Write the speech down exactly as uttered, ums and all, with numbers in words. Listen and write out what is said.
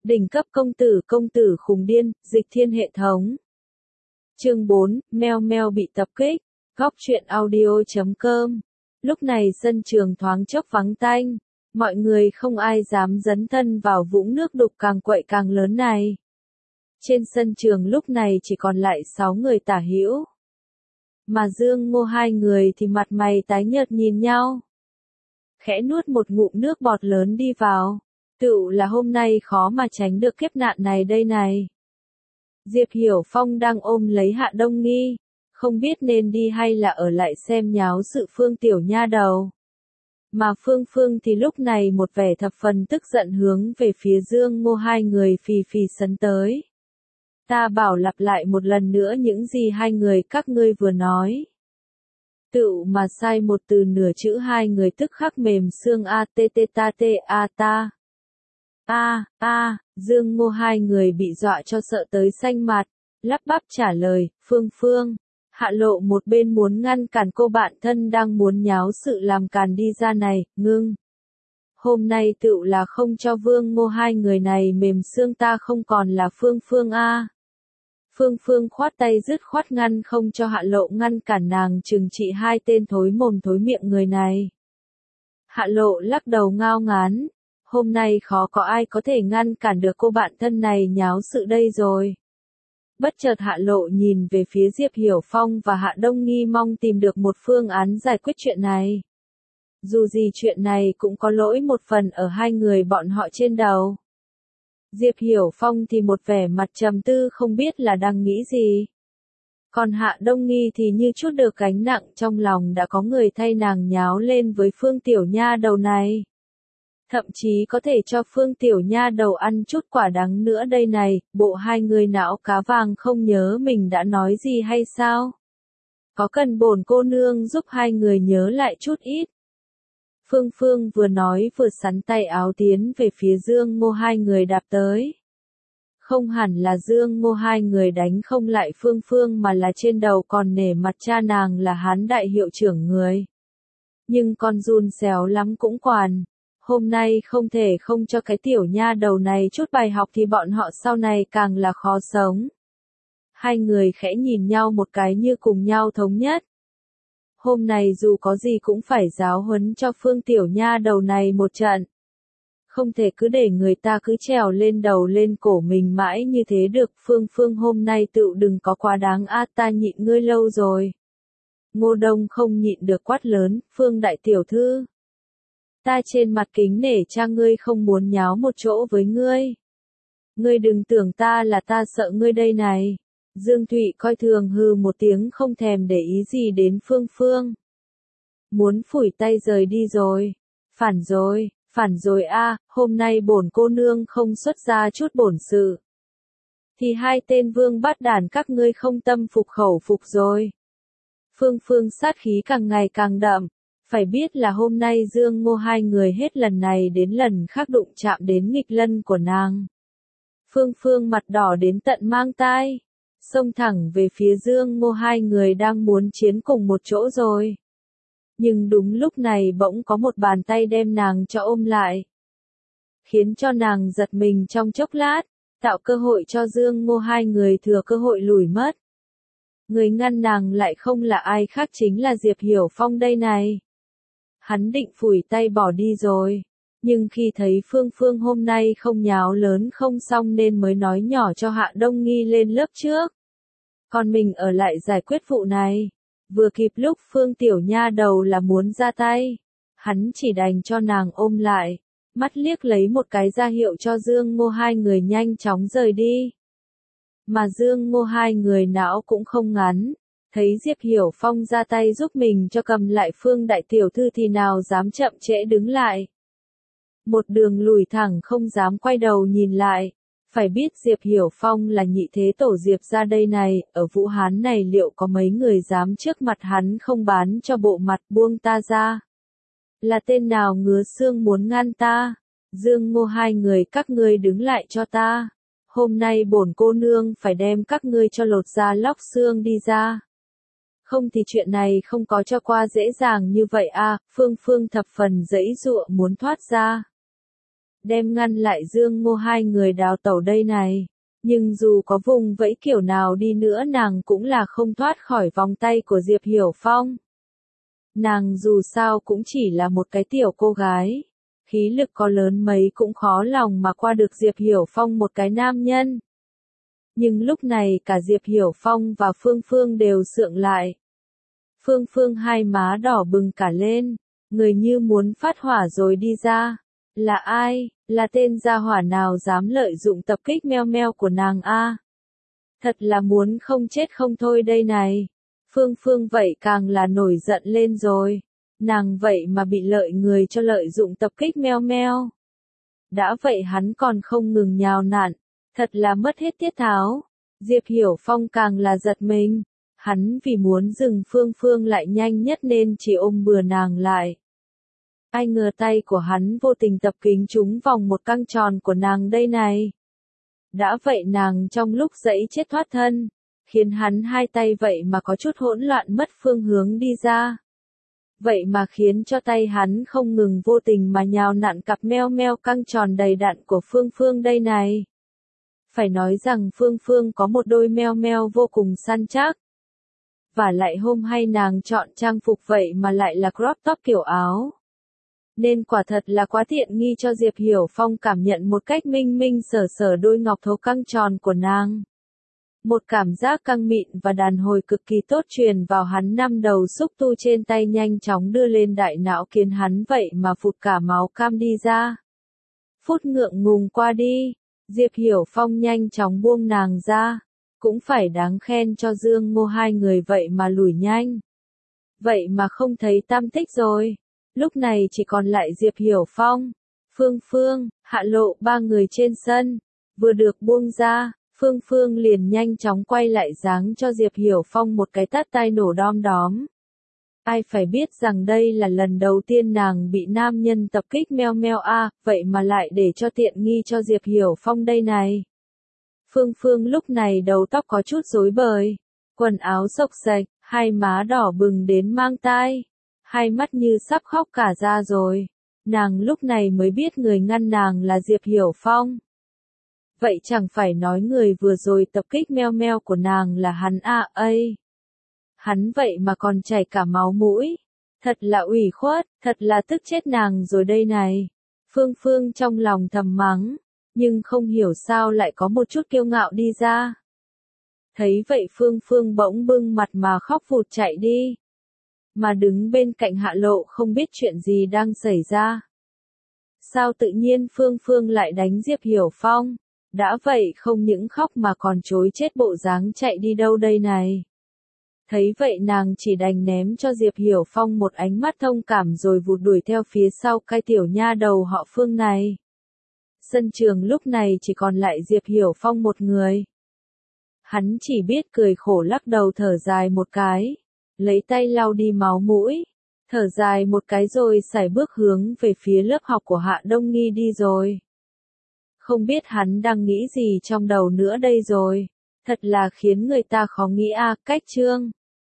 Đỉnh cấp công tử công tử khùng điên, dịch thiên hệ thống. Chương bốn, Meo Meo bị tập kích, góc truyện audio.com. Lúc này sân trường thoáng chốc vắng tanh, mọi người không ai dám dấn thân vào vũng nước đục càng quậy càng lớn này. Trên sân trường lúc này chỉ còn lại sáu người tả hữu. Mà Dương Ngô hai người thì mặt mày tái nhợt nhìn nhau. Khẽ nuốt một ngụm nước bọt lớn đi vào. Tựu là hôm nay khó mà tránh được kiếp nạn này đây này. Diệp Hiểu Phong đang ôm lấy Hạ Đông Nghi, không biết nên đi hay là ở lại xem nháo sự Phương tiểu nha đầu. Mà Phương Phương thì lúc này một vẻ thập phần tức giận hướng về phía Dương Ngô hai người phì phì sấn tới. Ta bảo lặp lại một lần nữa những gì hai người các ngươi vừa nói. Tựu mà sai một từ nửa chữ hai người tức khắc mềm xương a t t ta t a ta. A, a, Dương Ngô hai người bị dọa cho sợ tới xanh mặt, lắp bắp trả lời, Phương Phương. Hạ Lộ một bên muốn ngăn cản cô bạn thân đang muốn nháo sự làm càn đi ra này, ngưng. Hôm nay tựu là không cho Vương Ngô hai người này mềm xương ta không còn là Phương Phương a. Phương Phương khoát tay dứt khoát ngăn không cho Hạ Lộ ngăn cản nàng trừng trị hai tên thối mồm thối miệng người này. Hạ Lộ lắc đầu ngao ngán. Hôm nay khó có ai có thể ngăn cản được cô bạn thân này nháo sự đây rồi. Bất chợt Hạ Lộ nhìn về phía Diệp Hiểu Phong và Hạ Đông Nghi mong tìm được một phương án giải quyết chuyện này. Dù gì chuyện này cũng có lỗi một phần ở hai người bọn họ trên đầu. Diệp Hiểu Phong thì một vẻ mặt trầm tư không biết là đang nghĩ gì. Còn Hạ Đông Nghi thì như chút được gánh nặng trong lòng đã có người thay nàng nháo lên với Phương tiểu nha đầu này. Thậm chí có thể cho Phương tiểu nha đầu ăn chút quả đắng nữa đây này, bộ hai người não cá vàng không nhớ mình đã nói gì hay sao? Có cần bổn cô nương giúp hai người nhớ lại chút ít? Phương Phương vừa nói vừa sắn tay áo tiến về phía Dương Ngô hai người đạp tới. Không hẳn là Dương Ngô hai người đánh không lại Phương Phương mà là trên đầu còn nể mặt cha nàng là Hán đại hiệu trưởng người. Nhưng con run xéo lắm cũng quản. Hôm nay không thể không cho cái tiểu nha đầu này chút bài học thì bọn họ sau này càng là khó sống. Hai người khẽ nhìn nhau một cái như cùng nhau thống nhất. Hôm nay dù có gì cũng phải giáo huấn cho Phương tiểu nha đầu này một trận. Không thể cứ để người ta cứ trèo lên đầu lên cổ mình mãi như thế được. Phương Phương hôm nay tựu đừng có quá đáng a ta nhịn ngươi lâu rồi. Ngô Đông không nhịn được quát lớn, Phương đại tiểu thư. Ta trên mặt kính nể cha ngươi không muốn nháo một chỗ với ngươi. Ngươi đừng tưởng ta là ta sợ ngươi đây này. Dương Thụy coi thường hừ một tiếng không thèm để ý gì đến Phương Phương. Muốn phủi tay rời đi rồi. Phản rồi, phản rồi a, hôm nay bổn cô nương không xuất ra chút bổn sự. Thì hai tên vương bát đàn các ngươi không tâm phục khẩu phục rồi. Phương Phương sát khí càng ngày càng đậm. Phải biết là hôm nay Dương Ngô hai người hết lần này đến lần khác đụng chạm đến nghịch lân của nàng. Phương Phương mặt đỏ đến tận mang tai, xông thẳng về phía Dương Ngô hai người đang muốn chiến cùng một chỗ rồi. Nhưng đúng lúc này bỗng có một bàn tay đem nàng cho ôm lại. Khiến cho nàng giật mình trong chốc lát, tạo cơ hội cho Dương Ngô hai người thừa cơ hội lùi mất. Người ngăn nàng lại không là ai khác chính là Diệp Hiểu Phong đây này. Hắn định phủi tay bỏ đi rồi, nhưng khi thấy Phương Phương hôm nay không nháo lớn không xong nên mới nói nhỏ cho Hạ Đông Nghi lên lớp trước. Còn mình ở lại giải quyết vụ này, vừa kịp lúc Phương tiểu nha đầu là muốn ra tay. Hắn chỉ đành cho nàng ôm lại, mắt liếc lấy một cái ra hiệu cho Dương Ngô hai người nhanh chóng rời đi. Mà Dương Ngô hai người não cũng không ngắn. Thấy Diệp Hiểu Phong ra tay giúp mình cho cầm lại Phương đại tiểu thư thì nào dám chậm trễ đứng lại. Một đường lùi thẳng không dám quay đầu nhìn lại. Phải biết Diệp Hiểu Phong là nhị thế tổ Diệp ra đây này, ở Vũ Hán này liệu có mấy người dám trước mặt hắn không bán cho bộ mặt buông ta ra. Là tên nào ngứa xương muốn ngăn ta. Dương Ngô hai người các ngươi đứng lại cho ta. Hôm nay bổn cô nương phải đem các ngươi cho lột da lóc xương đi ra. Không thì chuyện này không có cho qua dễ dàng như vậy a. Phương Phương thập phần dãy dụa muốn thoát ra. đem ngăn lại Dương Ngô hai người đào tẩu đây này. Nhưng dù có vùng vẫy kiểu nào đi nữa nàng cũng là không thoát khỏi vòng tay của Diệp Hiểu Phong. Nàng dù sao cũng chỉ là một cái tiểu cô gái. Khí lực có lớn mấy cũng khó lòng mà qua được Diệp Hiểu Phong một cái nam nhân. Nhưng lúc này cả Diệp Hiểu Phong và Phương Phương đều sượng lại. Phương Phương hai má đỏ bừng cả lên, người như muốn phát hỏa rồi đi ra. Là ai, là tên gia hỏa nào dám lợi dụng tập kích meo meo của nàng a? Thật là muốn không chết không thôi đây này. Phương Phương vậy càng là nổi giận lên rồi. Nàng vậy mà bị lợi người cho lợi dụng tập kích meo meo. Đã vậy hắn còn không ngừng nhào nặn, thật là mất hết tiết tháo. Diệp Hiểu Phong càng là giật mình. Hắn vì muốn dừng Phương Phương lại nhanh nhất nên chỉ ôm bừa nàng lại. Ai ngờ tay của hắn vô tình tập kính trúng vòng một căng tròn của nàng đây này. Đã vậy nàng trong lúc giãy chết thoát thân, khiến hắn hai tay vậy mà có chút hỗn loạn mất phương hướng đi ra. Vậy mà khiến cho tay hắn không ngừng vô tình mà nhào nặn cặp meo meo căng tròn đầy đặn của Phương Phương đây này. Phải nói rằng Phương Phương có một đôi meo meo vô cùng săn chắc. Và lại hôm hay nàng chọn trang phục vậy mà lại là crop top kiểu áo. Nên quả thật là quá tiện nghi cho Diệp Hiểu Phong cảm nhận một cách minh minh sở sở đôi ngọc thố căng tròn của nàng. Một cảm giác căng mịn và đàn hồi cực kỳ tốt truyền vào hắn, năm đầu xúc tu trên tay nhanh chóng đưa lên đại não khiến hắn vậy mà phụt cả máu cam đi ra. Phút ngượng ngùng qua đi, Diệp Hiểu Phong nhanh chóng buông nàng ra. Cũng phải đáng khen cho Dương Ngô hai người vậy mà lùi nhanh. Vậy mà không thấy tăm tích rồi. Lúc này chỉ còn lại Diệp Hiểu Phong, Phương Phương, Hạ Lộ ba người trên sân. Vừa được buông ra, Phương Phương liền nhanh chóng quay lại giáng cho Diệp Hiểu Phong một cái tát tai nổ đom đóm. Ai phải biết rằng đây là lần đầu tiên nàng bị nam nhân tập kích meo meo a, vậy mà lại để cho tiện nghi cho Diệp Hiểu Phong đây này. Phương Phương lúc này đầu tóc có chút rối bời, quần áo xộc xệch, hai má đỏ bừng đến mang tai, hai mắt như sắp khóc cả ra rồi. Nàng lúc này mới biết người ngăn nàng là Diệp Hiểu Phong. Vậy chẳng phải nói người vừa rồi tập kích meo meo của nàng là hắn à ây. Hắn vậy mà còn chảy cả máu mũi. Thật là ủy khuất, thật là tức chết nàng rồi đây này. Phương Phương trong lòng thầm mắng, nhưng không hiểu sao lại có một chút kiêu ngạo đi ra. Thấy vậy Phương Phương bỗng bưng mặt mà khóc vụt chạy đi. Mà đứng bên cạnh Hạ Lộ không biết chuyện gì đang xảy ra. Sao tự nhiên Phương Phương lại đánh Diệp Hiểu Phong? Đã vậy không những khóc mà còn chối chết bộ dáng chạy đi đâu đây này. Thấy vậy nàng chỉ đành ném cho Diệp Hiểu Phong một ánh mắt thông cảm rồi vụt đuổi theo phía sau cái tiểu nha đầu họ Phương này. Sân trường lúc này chỉ còn lại Diệp Hiểu Phong một người. Hắn chỉ biết cười khổ lắc đầu thở dài một cái, lấy tay lau đi máu mũi, thở dài một cái rồi sải bước hướng về phía lớp học của Hạ Đông Nghi đi rồi. Không biết hắn đang nghĩ gì trong đầu nữa đây rồi, thật là khiến người ta khó nghĩ a. Cách chương